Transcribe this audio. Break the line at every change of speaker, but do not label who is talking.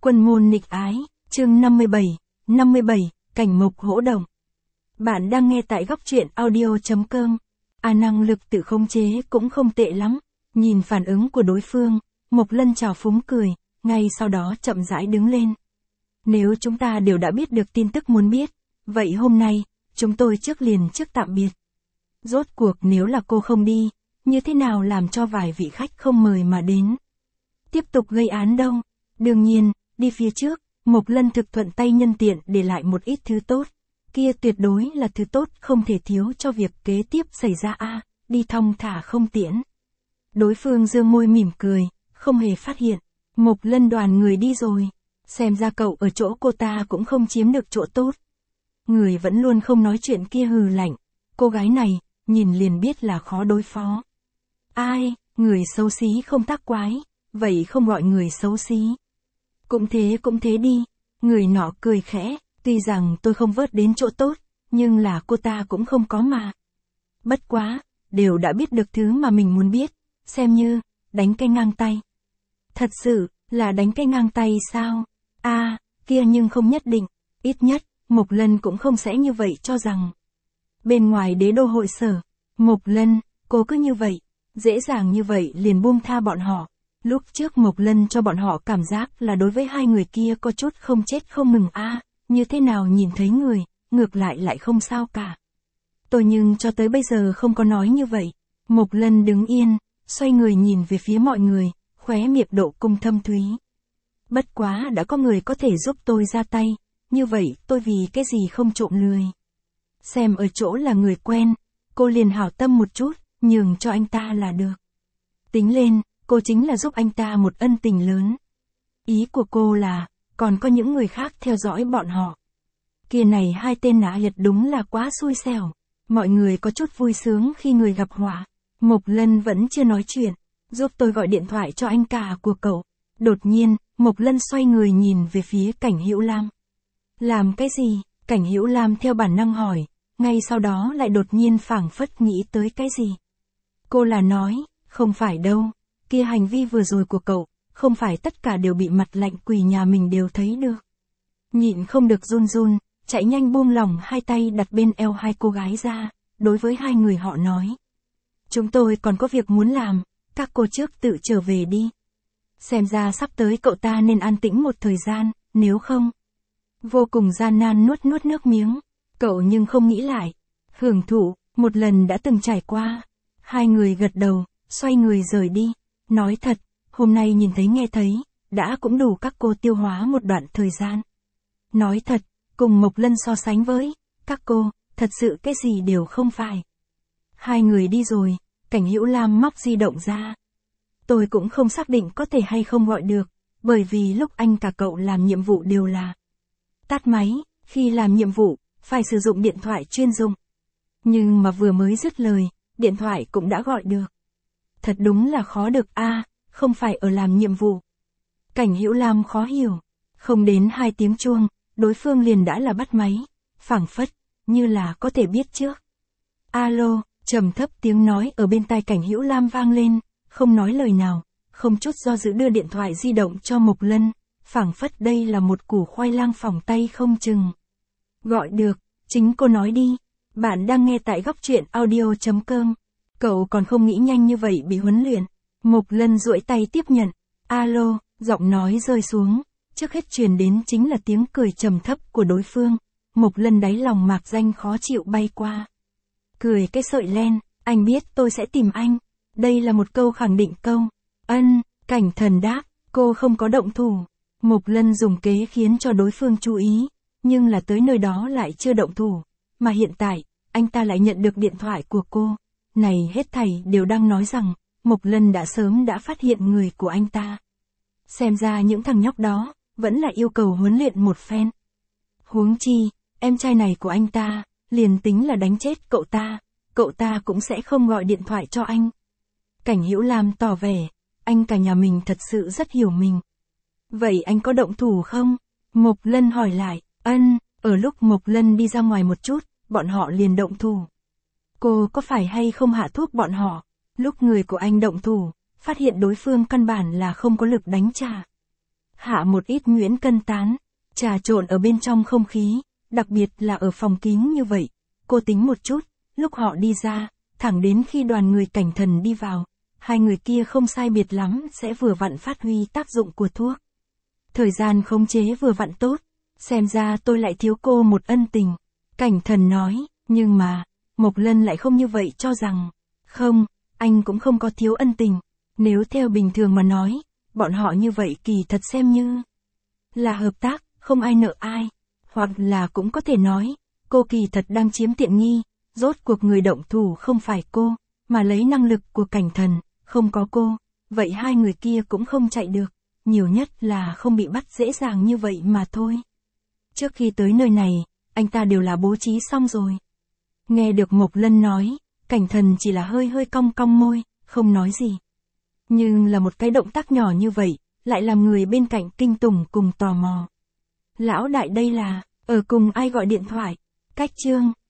Quân môn nghịch ái, chương 57, cảnh mục hỗ động. Bạn đang nghe tại góc truyện audio.com. Năng lực tự khống chế cũng không tệ lắm. Nhìn phản ứng của đối phương, Mộc Lân trào phúng cười, ngay sau đó chậm rãi đứng lên. Nếu chúng ta đều đã biết được tin tức muốn biết, vậy hôm nay, chúng tôi trước tạm biệt. Rốt cuộc nếu là cô không đi, như thế nào làm cho vài vị khách không mời mà đến? Tiếp tục gây án đâu? Đương nhiên, đi phía trước, Mộc Lân thực thuận tay nhân tiện để lại một ít thứ tốt. Kia tuyệt đối là thứ tốt không thể thiếu cho việc kế tiếp xảy ra đi thong thả không tiễn. Đối phương dương môi mỉm cười, không hề phát hiện. Mộc Lân đoàn người đi rồi. Xem ra cậu ở chỗ cô ta cũng không chiếm được chỗ tốt. Người vẫn luôn không nói chuyện kia hừ lạnh. Cô gái này, nhìn liền biết là khó đối phó. Ai, người xấu xí không tác quái, vậy không gọi người xấu xí. Cũng thế đi. Người nọ cười khẽ, tuy rằng tôi không vớt đến chỗ tốt, nhưng là cô ta cũng không có mà. Bất quá, đều đã biết được thứ mà mình muốn biết, xem như, đánh cái ngang tay. Thật sự, là đánh cái ngang tay sao? Kia nhưng không nhất định, ít nhất, Mộc Lân cũng không sẽ như vậy cho rằng. Bên ngoài đế đô hội sở, Mộc Lân, cô cứ như vậy, dễ dàng như vậy liền buông tha bọn họ. Lúc trước Mộc Lân cho bọn họ cảm giác là đối với hai người kia có chút không chết không mừng như thế nào nhìn thấy người, ngược lại không sao cả. Tôi nhưng cho tới bây giờ không có nói như vậy. Mộc Lân đứng yên, xoay người nhìn về phía mọi người, khóe miệng độ cung thâm thúy. Bất quá đã có người có thể giúp tôi ra tay, như vậy tôi vì cái gì không trộm lười. Xem ở chỗ là người quen, cô liền hảo tâm một chút, nhường cho anh ta là được. Tính lên, cô chính là giúp anh ta một ân tình lớn. Ý của cô là, còn có những người khác theo dõi bọn họ. Kia này hai tên nã liệt đúng là quá xui xẻo. Mọi người có chút vui sướng khi người gặp họa. Mộc Lân vẫn chưa nói chuyện. Giúp tôi gọi điện thoại cho anh cả của cậu. Đột nhiên, Mộc Lân xoay người nhìn về phía Cảnh Hữu Lam. Làm cái gì? Cảnh Hữu Lam theo bản năng hỏi. Ngay sau đó lại đột nhiên phảng phất nghĩ tới cái gì. Cô là nói, không phải đâu. Kia hành vi vừa rồi của cậu, không phải tất cả đều bị mặt lạnh quỷ nhà mình đều thấy được. Nhịn không được run, chạy nhanh buông lỏng hai tay đặt bên eo hai cô gái ra, đối với hai người họ nói. Chúng tôi còn có việc muốn làm, các cô trước tự trở về đi. Xem ra sắp tới cậu ta nên an tĩnh một thời gian, nếu không. Vô cùng gian nan nuốt nước miếng, cậu nhưng không nghĩ lại. Hưởng thụ, một lần đã từng trải qua. Hai người gật đầu, xoay người rời đi. Nói thật, hôm nay nhìn thấy nghe thấy, đã cũng đủ các cô tiêu hóa một đoạn thời gian. Nói thật, cùng Mộc Lân so sánh với, các cô, thật sự cái gì đều không phải. Hai người đi rồi, Cảnh Hữu Lam móc di động ra. Tôi cũng không xác định có thể hay không gọi được, bởi vì lúc anh cả cậu làm nhiệm vụ đều là tắt máy, khi làm nhiệm vụ, phải sử dụng điện thoại chuyên dụng. Nhưng mà vừa mới dứt lời, điện thoại cũng đã gọi được. Thật đúng là khó được không phải ở làm nhiệm vụ. Cảnh Hữu Lam khó hiểu. Không đến 2 tiếng chuông, đối phương liền đã là bắt máy. Phảng phất, như là có thể biết trước. Alo, trầm thấp tiếng nói ở bên tai Cảnh Hữu Lam vang lên, không nói lời nào, không chút do dự đưa điện thoại di động cho Mộc Lân. Phảng phất đây là một củ khoai lang phỏng tay không chừng. Gọi được, chính cô nói đi. Bạn đang nghe tại góc truyện audio.com. Cậu còn không nghĩ nhanh như vậy bị huấn luyện. Mộc Lân duỗi tay tiếp nhận. Alo, giọng nói rơi xuống. Trước hết truyền đến chính là tiếng cười trầm thấp của đối phương. Mộc Lân đáy lòng mạc danh khó chịu bay qua. Cười cái sợi len, anh biết tôi sẽ tìm anh. Đây là một câu khẳng định câu. Cảnh Thần đáp, cô không có động thủ. Mộc Lân dùng kế khiến cho đối phương chú ý. Nhưng là tới nơi đó lại chưa động thủ. Mà hiện tại, anh ta lại nhận được điện thoại của cô. Này hết thảy đều đang nói rằng, Mộc Lân đã sớm đã phát hiện người của anh ta. Xem ra những thằng nhóc đó, vẫn là yêu cầu huấn luyện một phen. Huống chi, em trai này của anh ta, liền tính là đánh chết cậu ta cũng sẽ không gọi điện thoại cho anh. Cảnh Hữu Lam tỏ vẻ, anh cả nhà mình thật sự rất hiểu mình. Vậy anh có động thủ không? Mộc Lân hỏi lại, ở lúc Mộc Lân đi ra ngoài một chút, bọn họ liền động thủ. Cô có phải hay không hạ thuốc bọn họ? Lúc người của anh động thủ, phát hiện đối phương căn bản là không có lực đánh trả. hạ một ít nhuyễn cân tán, trà trộn ở bên trong không khí, đặc biệt là ở phòng kín như vậy. Cô tính một chút, lúc họ đi ra, thẳng đến khi đoàn người Cảnh Thần đi vào, hai người kia không sai biệt lắm sẽ vừa vặn phát huy tác dụng của thuốc. Thời gian khống chế vừa vặn tốt, xem ra tôi lại thiếu cô một ân tình. Cảnh Thần nói, nhưng mà, Mộc Lân lại không như vậy cho rằng, không, anh cũng không có thiếu ân tình. Nếu theo bình thường mà nói, bọn họ như vậy kỳ thật xem như là hợp tác, không ai nợ ai. Hoặc là cũng có thể nói, cô kỳ thật đang chiếm tiện nghi, rốt cuộc người động thủ không phải cô, mà lấy năng lực của Cảnh Thần, không có cô, vậy hai người kia cũng không chạy được, nhiều nhất là không bị bắt dễ dàng như vậy mà thôi. Trước khi tới nơi này, anh ta đều là bố trí xong rồi. Nghe được Mộc Lân nói, Cảnh Thần chỉ là hơi hơi cong cong môi, không nói gì. Nhưng là một cái động tác nhỏ như vậy, lại làm người bên cạnh kinh tủng cùng tò mò. Lão đại đây là, ở cùng ai gọi điện thoại? Cách Trương,